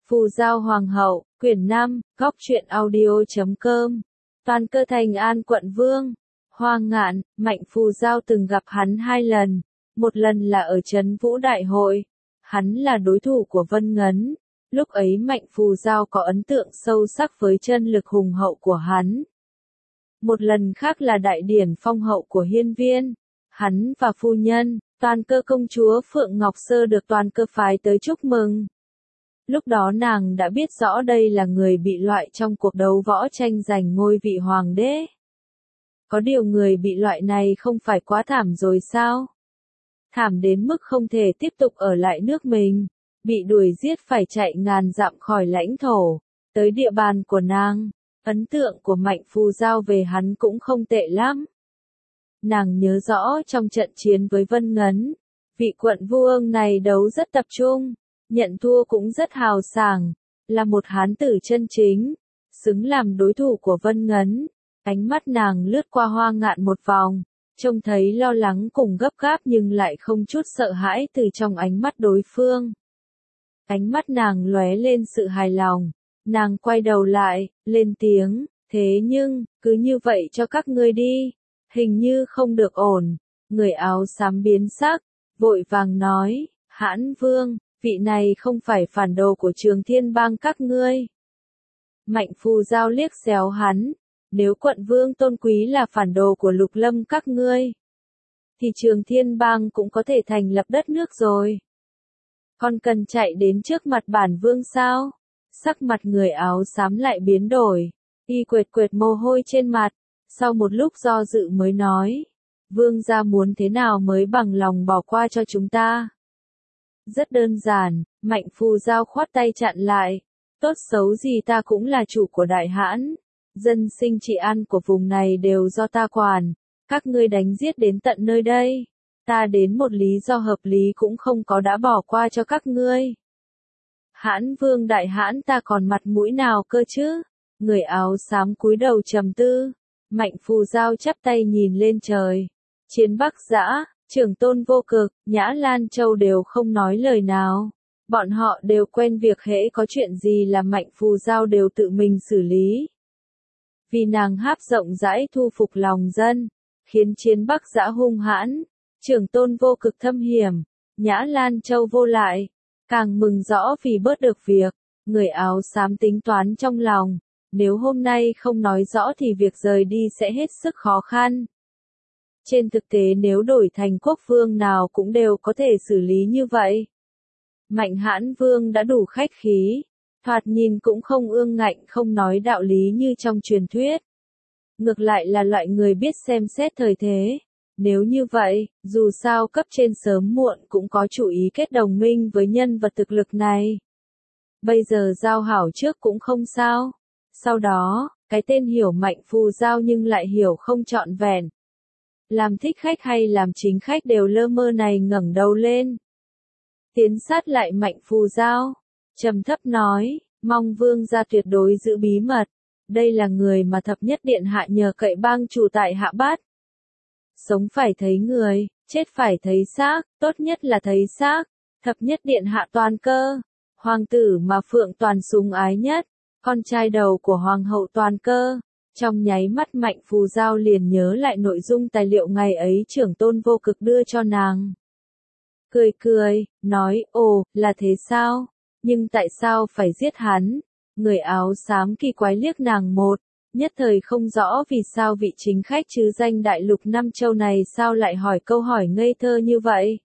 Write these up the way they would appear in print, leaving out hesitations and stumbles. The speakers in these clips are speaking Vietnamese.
Phù Giao Hoàng hậu, quyển 5, góc truyện audio.com. Toàn Cơ Thành An quận Vương. Hoa Ngạn, Mạnh Phù Giao từng gặp hắn 2 lần. Một lần là ở Trấn Vũ Đại Hội. Hắn là đối thủ của Vân Ngấn. Lúc ấy Mạnh Phù Giao có ấn tượng sâu sắc với chân lực hùng hậu của hắn. Một lần khác là đại điển phong hậu của Hiên Viên. Hắn và phu nhân, Toàn Cơ công chúa Phượng Ngọc Sơ được Toàn Cơ phái tới chúc mừng. Lúc đó nàng đã biết rõ đây là người bị loại trong cuộc đấu võ tranh giành ngôi vị hoàng đế. Có điều người bị loại này không phải quá thảm rồi sao? Thảm đến mức không thể tiếp tục ở lại nước mình, bị đuổi giết phải chạy ngàn dặm khỏi lãnh thổ, tới địa bàn của nàng. Ấn tượng của Mạnh Phù Giao về hắn cũng không tệ lắm. Nàng nhớ rõ trong trận chiến với Vân Ngấn, vị quận vương này đấu rất tập trung, nhận thua cũng rất hào sảng, là một hán tử chân chính, xứng làm đối thủ của Vân Ngấn. Ánh mắt nàng lướt qua Hoa Ngạn một vòng, trông thấy lo lắng cùng gấp gáp nhưng lại không chút sợ hãi từ trong ánh mắt đối phương. Ánh mắt nàng lóe lên sự hài lòng, nàng quay đầu lại, lên tiếng, thế nhưng, cứ như vậy cho các ngươi đi, hình như không được ổn. Người áo xám biến sắc, vội vàng nói, Hãn Vương, vị này không phải phản đồ của Trường Thiên Bang các ngươi. Mạnh Phù Giao liếc xéo hắn, nếu quận vương tôn quý là phản đồ của Lục Lâm các ngươi, thì Trường Thiên Bang cũng có thể thành lập đất nước rồi. Còn cần chạy đến trước mặt bản vương sao? Sắc mặt người áo xám lại biến đổi, y quệt quệt mồ hôi trên mặt, sau một lúc do dự mới nói, vương gia muốn thế nào mới bằng lòng bỏ qua cho chúng ta? Rất đơn giản, Mạnh Phù Giao khoát tay chặn lại, tốt xấu gì ta cũng là chủ của Đại Hãn, dân sinh trị an của vùng này đều do ta quản, các ngươi đánh giết đến tận nơi đây, ta đến một lý do hợp lý cũng không có đã bỏ qua cho các ngươi. Hãn Vương Đại Hãn ta còn mặt mũi nào cơ chứ? Người áo xám cúi đầu trầm tư, Mạnh Phù Giao chắp tay nhìn lên trời. Chiến Bắc Dã, Trưởng Tôn Vô Cực, Nhã Lan Châu đều không nói lời nào. Bọn họ đều quen việc hễ có chuyện gì là Mạnh Phù Giao đều tự mình xử lý. Vì nàng háp rộng rãi thu phục lòng dân, khiến Chiến Bắc Dã hung hãn, Trưởng Tôn Vô Cực thâm hiểm, Nhã Lan Châu vô lại, càng mừng rõ vì bớt được việc. Người áo xám tính toán trong lòng, nếu hôm nay không nói rõ thì việc rời đi sẽ hết sức khó khăn. Trên thực tế nếu đổi thành quốc vương nào cũng đều có thể xử lý như vậy. Mạnh Hãn Vương đã đủ khách khí, thoạt nhìn cũng không ương ngạnh không nói đạo lý như trong truyền thuyết. Ngược lại là loại người biết xem xét thời thế. Nếu như vậy, dù sao cấp trên sớm muộn cũng có chủ ý kết đồng minh với nhân vật thực lực này. Bây giờ giao hảo trước cũng không sao. Sau đó, cái tên hiểu Mạnh Phù Giao nhưng lại hiểu không trọn vẹn. Làm thích khách hay làm chính khách đều lơ mơ này ngẩng đầu lên. Tiến sát lại Mạnh Phù Giao, trầm thấp nói, mong vương gia tuyệt đối giữ bí mật. Đây là người mà Thập Nhất Điện Hạ nhờ cậy bang chủ tại Hạ Bát. Sống phải thấy người, chết phải thấy xác, tốt nhất là thấy xác. Thập Nhất Điện Hạ Toàn Cơ, hoàng tử mà Phượng Toàn sủng ái nhất, con trai đầu của Hoàng hậu Toàn Cơ. Trong nháy mắt Mạnh Phù Giao liền nhớ lại nội dung tài liệu ngày ấy Trưởng Tôn Vô Cực đưa cho nàng. Cười cười, nói, ồ, là thế sao? Nhưng tại sao phải giết hắn? Người áo xám kỳ quái liếc nàng một, nhất thời không rõ vì sao vị chính khách chứ danh đại lục Nam Châu này sao lại hỏi câu hỏi ngây thơ như vậy.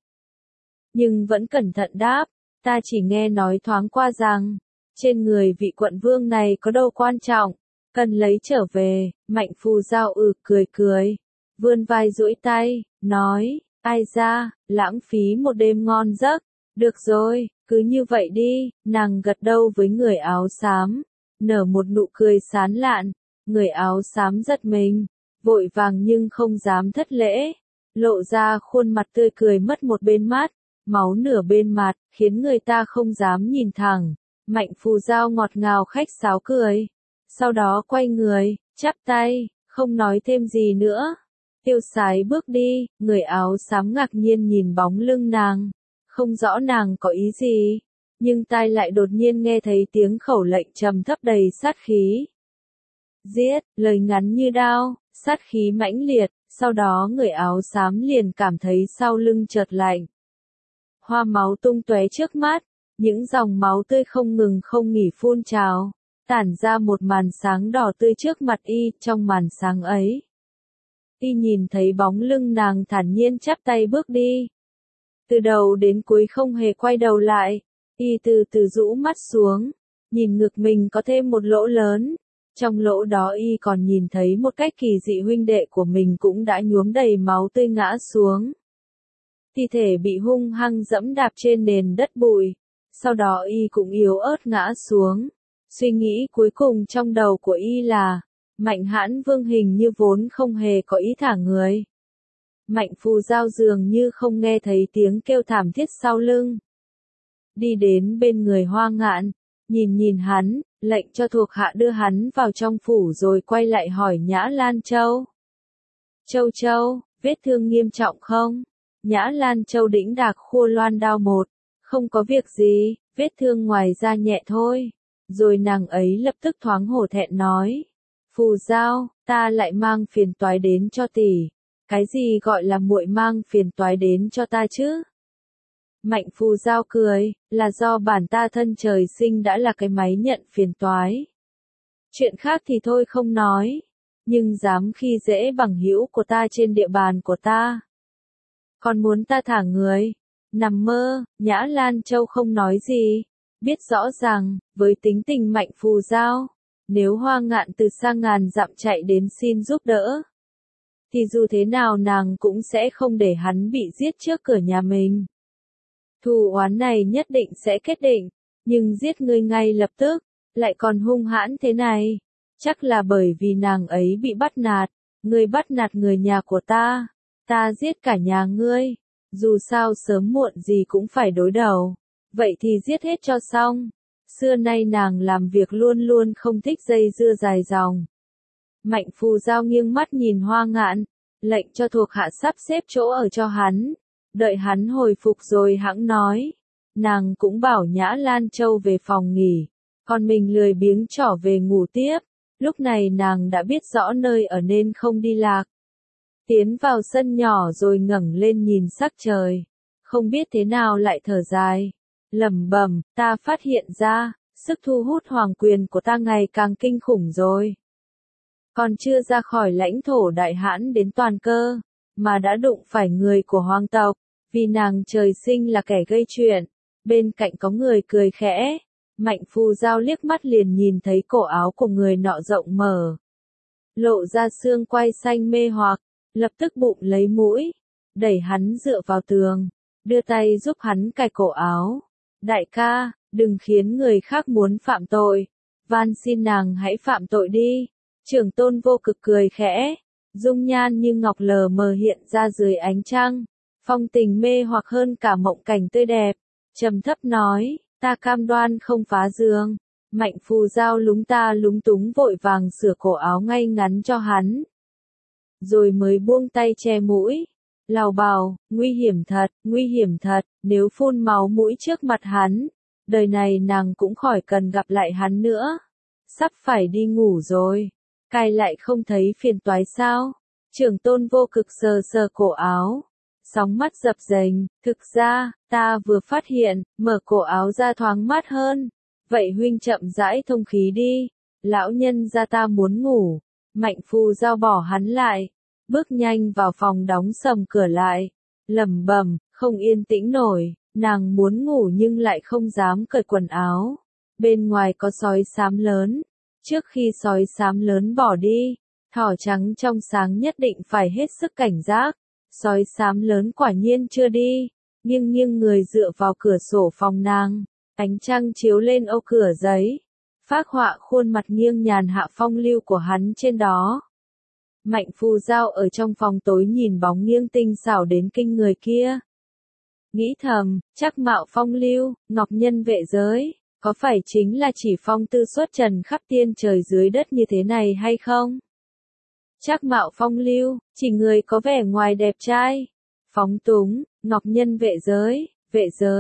Nhưng vẫn cẩn thận đáp, ta chỉ nghe nói thoáng qua rằng, trên người vị quận vương này có đồ quan trọng, cần lấy trở về. Mạnh Phù Giao cười cười, vươn vai duỗi tay, nói, ai ra, lãng phí một đêm ngon giấc, được rồi, cứ như vậy đi. Nàng gật đầu với người áo xám, nở một nụ cười sán lạn. Người áo xám giật mình, vội vàng nhưng không dám thất lễ, lộ ra khuôn mặt tươi cười mất một bên mắt, máu nửa bên mặt, khiến người ta không dám nhìn thẳng. Mạnh Phù Giao ngọt ngào khách sáo cười, sau đó quay người, chắp tay, không nói thêm gì nữa, tiêu sái bước đi. Người áo xám ngạc nhiên nhìn bóng lưng nàng, không rõ nàng có ý gì. nhưng tai lại đột nhiên nghe thấy tiếng khẩu lệnh trầm thấp đầy sát khí. Giết, lời ngắn như đao, sát khí mãnh liệt, sau đó người áo xám liền cảm thấy sau lưng chợt lạnh. Hoa máu tung tóe trước mắt, những dòng máu tươi không ngừng không nghỉ phun trào, tản ra một màn sáng đỏ tươi trước mặt y, trong màn sáng ấy. Y nhìn thấy bóng lưng nàng thản nhiên chắp tay bước đi. Từ đầu đến cuối không hề quay đầu lại, y từ từ rũ mắt xuống, nhìn ngực mình có thêm một lỗ lớn. Trong lỗ đó y còn nhìn thấy một cách kỳ dị huynh đệ của mình cũng đã nhuốm đầy máu tươi ngã xuống. Thi thể bị hung hăng dẫm đạp trên nền đất bụi, sau đó y cũng yếu ớt ngã xuống. Suy nghĩ cuối cùng trong đầu của y là, Mạnh Hãn Vương hình như vốn không hề có ý thả người. Mạnh Phù Giao dường như không nghe thấy tiếng kêu thảm thiết sau lưng. Đi đến bên người Hoa Ngạn, nhìn hắn, lệnh cho thuộc hạ đưa hắn vào trong phủ rồi quay lại hỏi Nhã Lan Châu. Châu, vết thương nghiêm trọng không? Nhã Lan Châu đĩnh đạc khua loan đao một. Không có việc gì, vết thương ngoài da nhẹ thôi. Rồi nàng ấy lập tức thoáng hổ thẹn nói. Phù Giao, ta lại mang phiền toái đến cho tỷ. Cái gì gọi là muội mang phiền toái đến cho ta chứ? Mạnh Phù Giao cười, là do bản ta thân trời sinh đã là cái máy nhận phiền toái. Chuyện khác thì thôi không nói, nhưng dám khi dễ bằng hữu của ta trên địa bàn của ta. Còn muốn ta thả người? Nằm mơ, Nhã Lan Châu không nói gì, biết rõ ràng, với tính tình Mạnh Phù Giao, nếu Hoa Ngạn từ xa ngàn dặm chạy đến xin giúp đỡ, thì dù thế nào nàng cũng sẽ không để hắn bị giết trước cửa nhà mình. Thù oán này nhất định sẽ kết định, nhưng giết ngươi ngay lập tức, lại còn hung hãn thế này, chắc là bởi vì nàng ấy bị bắt nạt, ngươi bắt nạt người nhà của ta giết cả nhà ngươi, dù sao sớm muộn gì cũng phải đối đầu, vậy thì giết hết cho xong. Xưa nay nàng làm việc luôn luôn không thích dây dưa dài dòng. Mạnh Phù Giao nghiêng mắt nhìn Hoa Ngạn, lệnh cho thuộc hạ sắp xếp chỗ ở cho hắn. Đợi hắn hồi phục rồi hẵng nói. Nàng cũng bảo Nhã Lan Châu về phòng nghỉ, còn mình lười biếng trỏ về ngủ tiếp. Lúc này nàng đã biết rõ nơi ở nên không đi lạc. Tiến vào sân nhỏ rồi ngẩng lên nhìn sắc trời. Không biết thế nào lại thở dài. Lẩm bẩm, ta phát hiện ra, sức thu hút hoàng quyền của ta ngày càng kinh khủng rồi. Còn chưa ra khỏi lãnh thổ Đại Hãn đến Toàn Cơ, mà đã đụng phải người của hoàng tộc, vì nàng trời sinh là kẻ gây chuyện. Bên cạnh có người cười khẽ, Mạnh Phù Giao liếc mắt liền nhìn thấy cổ áo của người nọ rộng mở, lộ ra xương quai xanh mê hoặc, lập tức bụng lấy mũi, đẩy hắn dựa vào tường, đưa tay giúp hắn cài cổ áo. Đại ca, đừng khiến người khác muốn phạm tội, van xin nàng hãy phạm tội đi. Trưởng tôn Vô Cực cười khẽ, dung nhan như ngọc lờ mờ hiện ra dưới ánh trăng, phong tình mê hoặc hơn cả mộng cảnh tươi đẹp, trầm thấp nói, ta cam đoan không phá giường. Mạnh Phù Giao lúng ta lúng túng vội vàng sửa cổ áo ngay ngắn cho hắn, rồi mới buông tay che mũi, lào bào, nguy hiểm thật, nếu phun máu mũi trước mặt hắn, đời này nàng cũng khỏi cần gặp lại hắn nữa. Sắp phải đi ngủ rồi, cài lại không thấy phiền toái sao? Trưởng tôn Vô Cực sờ sờ cổ áo, sóng mắt dập dềnh, thực ra, ta vừa phát hiện, mở cổ áo ra thoáng mát hơn. Vậy huynh chậm rãi thông khí đi, lão nhân gia ta muốn ngủ. Mạnh Phù Giao bỏ hắn lại, bước nhanh vào phòng đóng sầm cửa lại, lẩm bẩm, không yên tĩnh nổi, nàng muốn ngủ nhưng lại không dám cởi quần áo. Bên ngoài có sói xám lớn, trước khi sói xám lớn bỏ đi, thỏ trắng trong sáng nhất định phải hết sức cảnh giác. Sói xám lớn quả nhiên chưa đi, nghiêng người dựa vào cửa sổ phòng nàng, ánh trăng chiếu lên ô cửa giấy, phác họa khuôn mặt nghiêng nhàn hạ phong lưu của hắn trên đó. Mạnh Phù Giao ở trong phòng tối nhìn bóng nghiêng tinh xảo đến kinh người kia. Nghĩ thầm, chắc mạo phong lưu, ngọc nhân vệ giới, có phải chính là chỉ phong tư xuất trần khắp tiên trời dưới đất như thế này hay không? Chắc mạo phong lưu, chỉ người có vẻ ngoài đẹp trai, phóng túng, ngọc nhân vệ giới,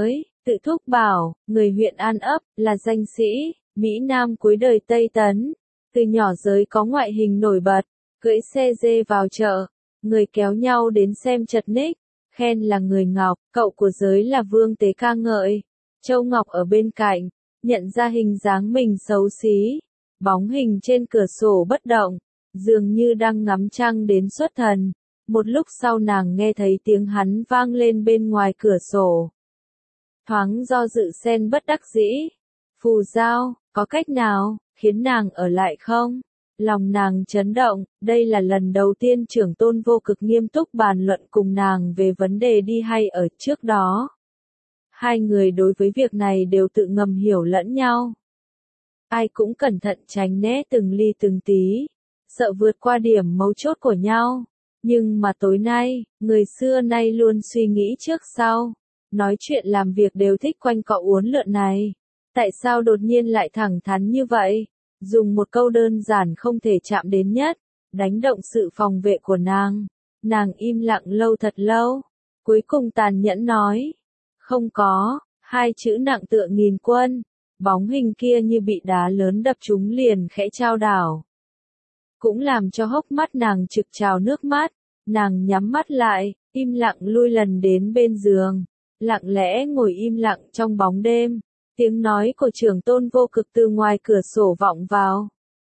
Tự thúc bảo, người huyện An Ấp, là danh sĩ, Mỹ Nam cuối đời Tây Tấn. Từ nhỏ giới có ngoại hình nổi bật, cưỡi xe dê vào chợ, người kéo nhau đến xem chật ních, khen là người Ngọc, cậu của giới là Vương Tế ca ngợi. Châu Ngọc ở bên cạnh, nhận ra hình dáng mình xấu xí, bóng hình trên cửa sổ bất động, dường như đang ngắm trăng đến xuất thần. Một lúc sau nàng nghe thấy tiếng hắn vang lên bên ngoài cửa sổ. Thoáng do dự xen bất đắc dĩ. Phù Giao, có cách nào, khiến nàng ở lại không? Lòng nàng chấn động, đây là lần đầu tiên trưởng tôn Vô Cực nghiêm túc bàn luận cùng nàng về vấn đề đi hay ở trước đó. Hai người đối với việc này đều tự ngầm hiểu lẫn nhau. Ai cũng cẩn thận tránh né từng ly từng tí, sợ vượt qua điểm mấu chốt của nhau. Nhưng mà tối nay, người xưa nay luôn suy nghĩ trước sau. Nói chuyện làm việc đều thích quanh cọ uốn lượn này. Tại sao đột nhiên lại thẳng thắn như vậy? Dùng một câu đơn giản không thể chạm đến nhất, đánh động sự phòng vệ của nàng. Nàng im lặng lâu thật lâu, cuối cùng tàn nhẫn nói. Không có, hai chữ nặng tựa nghìn quân, bóng hình kia như bị đá lớn đập trúng liền khẽ chao đảo. Cũng làm cho hốc mắt nàng trực trào nước mắt, nàng nhắm mắt lại, im lặng lui lần đến bên giường, lặng lẽ ngồi im lặng trong bóng đêm. Tiếng nói của trưởng tôn Vô Cực từ ngoài cửa sổ vọng vào.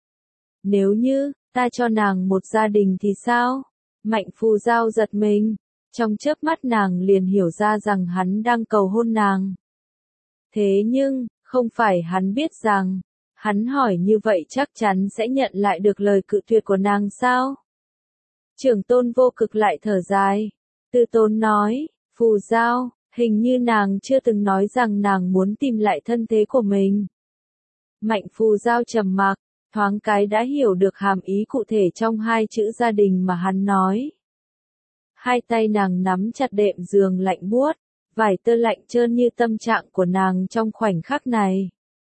Nếu như, ta cho nàng một gia đình thì sao? Mạnh Phù Giao giật mình. Trong chớp mắt nàng liền hiểu ra rằng hắn đang cầu hôn nàng. Thế nhưng, không phải hắn biết rằng, hắn hỏi như vậy chắc chắn sẽ nhận lại được lời cự tuyệt của nàng sao? Trưởng tôn Vô Cực lại thở dài. Tư Tôn nói, Phù Giao, hình như nàng chưa từng nói rằng nàng muốn tìm lại thân thế của mình. Mạnh Phù Giao trầm mặc, thoáng cái đã hiểu được hàm ý cụ thể trong hai chữ gia đình mà hắn nói. Hai tay nàng nắm chặt đệm giường lạnh buốt, vải tơ lạnh trơn như tâm trạng của nàng trong khoảnh khắc này.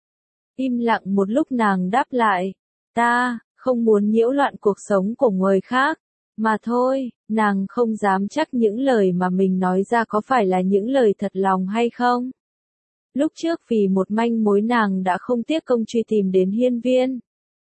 Im lặng một lúc nàng đáp lại, ta, không muốn nhiễu loạn cuộc sống của người khác, mà thôi, nàng không dám chắc những lời mà mình nói ra có phải là những lời thật lòng hay không. Lúc trước vì một manh mối nàng đã không tiếc công truy tìm đến hiên viên.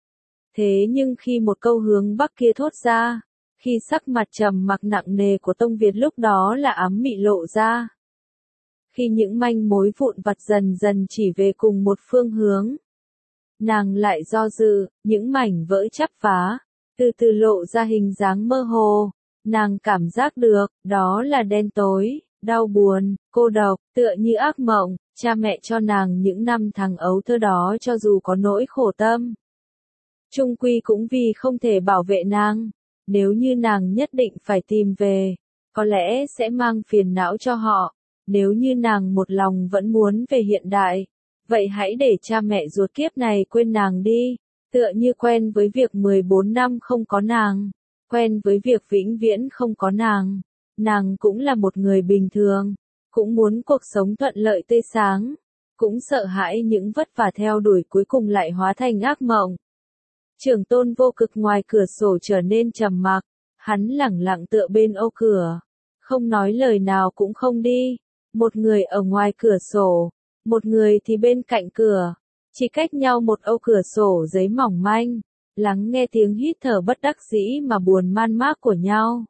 Thế nhưng khi một câu hướng bắc kia thốt ra, khi sắc mặt trầm mặc nặng nề của Tông Việt lúc đó là ám mị lộ ra. Khi những manh mối vụn vặt dần dần chỉ về cùng một phương hướng, nàng lại do dự, những mảnh vỡ chắp vá, từ từ lộ ra hình dáng mơ hồ. Nàng cảm giác được, đó là đen tối, đau buồn, cô độc, tựa như ác mộng. Cha mẹ cho nàng những năm tháng ấu thơ đó cho dù có nỗi khổ tâm, chung quy cũng vì không thể bảo vệ nàng. Nếu như nàng nhất định phải tìm về, có lẽ sẽ mang phiền não cho họ. Nếu như nàng một lòng vẫn muốn về hiện đại, vậy hãy để cha mẹ ruột kiếp này quên nàng đi. Tựa như quen với việc 14 năm không có nàng, quen với việc vĩnh viễn không có nàng. Nàng cũng là một người bình thường, cũng muốn cuộc sống thuận lợi tươi sáng, cũng sợ hãi những vất vả theo đuổi cuối cùng lại hóa thành ác mộng. Trưởng tôn Vô Cực ngoài cửa sổ trở nên trầm mặc, hắn lẳng lặng tựa bên ô cửa, không nói lời nào cũng không đi. Một người ở ngoài cửa sổ, một người thì bên cạnh cửa, chỉ cách nhau một ô cửa sổ giấy mỏng manh, lắng nghe tiếng hít thở bất đắc dĩ mà buồn man mác của nhau.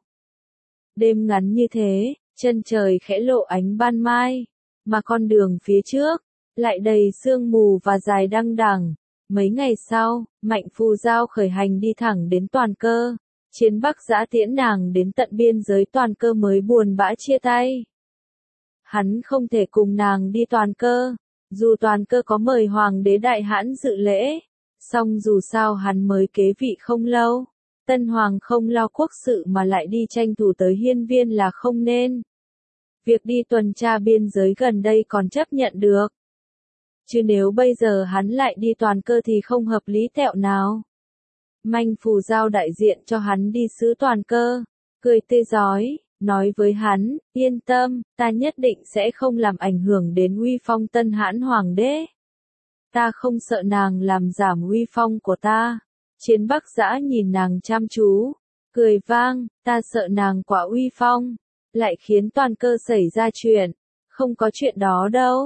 Đêm ngắn như thế, chân trời khẽ lộ ánh ban mai, mà con đường phía trước lại đầy sương mù và dài đăng đẳng. Mấy ngày sau, Mạnh Phù Giao khởi hành đi thẳng đến Toàn Cơ. Chiến Bắc Giã tiễn nàng đến tận biên giới Toàn Cơ mới buồn bã chia tay. Hắn không thể cùng nàng đi Toàn Cơ, dù Toàn Cơ có mời Hoàng đế Đại Hãn dự lễ, song dù sao hắn mới kế vị không lâu. Tân Hoàng không lo quốc sự mà lại đi tranh thủ tới hiên viên là không nên. Việc đi tuần tra biên giới gần đây còn chấp nhận được. Chứ nếu bây giờ hắn lại đi Toàn Cơ thì không hợp lý tẹo nào. Mạnh Phù Giao đại diện cho hắn đi sứ Toàn Cơ, cười tươi rói, nói với hắn, yên tâm, ta nhất định sẽ không làm ảnh hưởng đến uy phong Tân Hãn Hoàng đế. Ta không sợ nàng làm giảm uy phong của ta. Chiến Bắc Giã nhìn nàng chăm chú, cười vang, ta sợ nàng quá uy phong, lại khiến Toàn Cơ xảy ra chuyện. Không có chuyện đó đâu.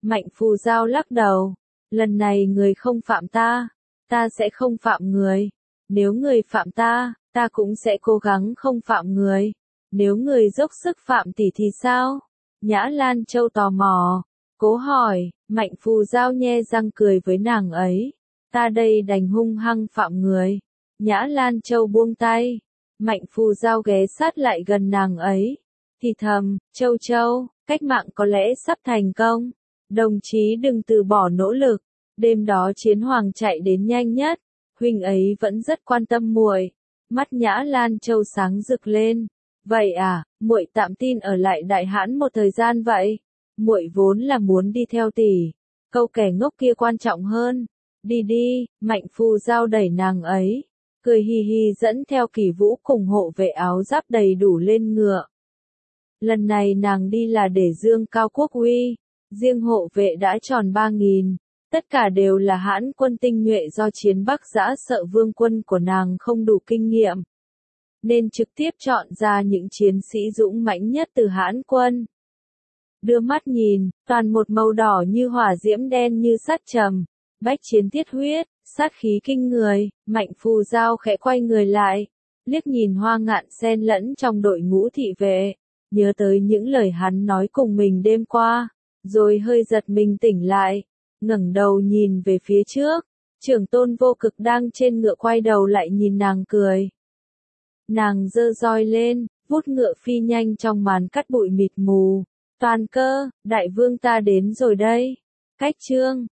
Mạnh Phù Giao lắc đầu. Lần này người không phạm ta, ta sẽ không phạm người. Nếu người phạm ta, ta cũng sẽ cố gắng không phạm người. Nếu người dốc sức phạm tỷ thì sao? Nhã Lan Châu tò mò. Cố hỏi, Mạnh Phù Giao nhe răng cười với nàng ấy. Ta đây đành hung hăng phạm người. Nhã Lan Châu buông tay. Mạnh Phù Giao ghé sát lại gần nàng ấy. Thì thầm, Châu Châu, cách mạng có lẽ sắp thành công. Đồng chí đừng từ bỏ nỗ lực. Đêm đó Chiến Hoàng chạy đến nhanh nhất. Huynh ấy vẫn rất quan tâm muội. Mắt Nhã Lan Châu sáng rực lên. Vậy à, muội tạm tin ở lại Đại Hãn một thời gian vậy. Muội vốn là muốn đi theo tỷ. Câu kẻ ngốc kia quan trọng hơn. Đi đi, Mạnh Phù Giao đẩy nàng ấy. Cười hì hì dẫn theo Kỳ Vũ cùng hộ vệ áo giáp đầy đủ lên ngựa. Lần này nàng đi là để dương cao quốc uy. Riêng hộ vệ đã tròn 3.000. Tất cả đều là Hãn quân tinh nhuệ do Chiến Bắc Giã sợ vương quân của nàng không đủ kinh nghiệm. Nên trực tiếp chọn ra những chiến sĩ dũng mãnh nhất từ Hãn quân. Đưa mắt nhìn, toàn một màu đỏ như hỏa diễm đen như sắt trầm. Bách chiến thiết huyết, sát khí kinh người. Mạnh Phù Giao khẽ quay người lại. Liếc nhìn Hoa Ngạn xen lẫn trong đội ngũ thị vệ. Nhớ tới những lời hắn nói cùng mình đêm qua. Rồi hơi giật mình tỉnh lại. Ngẩng đầu nhìn về phía trước. Trưởng Tôn Vô Cực đang trên ngựa quay đầu lại nhìn nàng cười. Nàng giơ roi lên, vút ngựa phi nhanh trong màn cắt bụi mịt mù. Toàn Cơ, đại vương ta đến rồi đây. Cách chương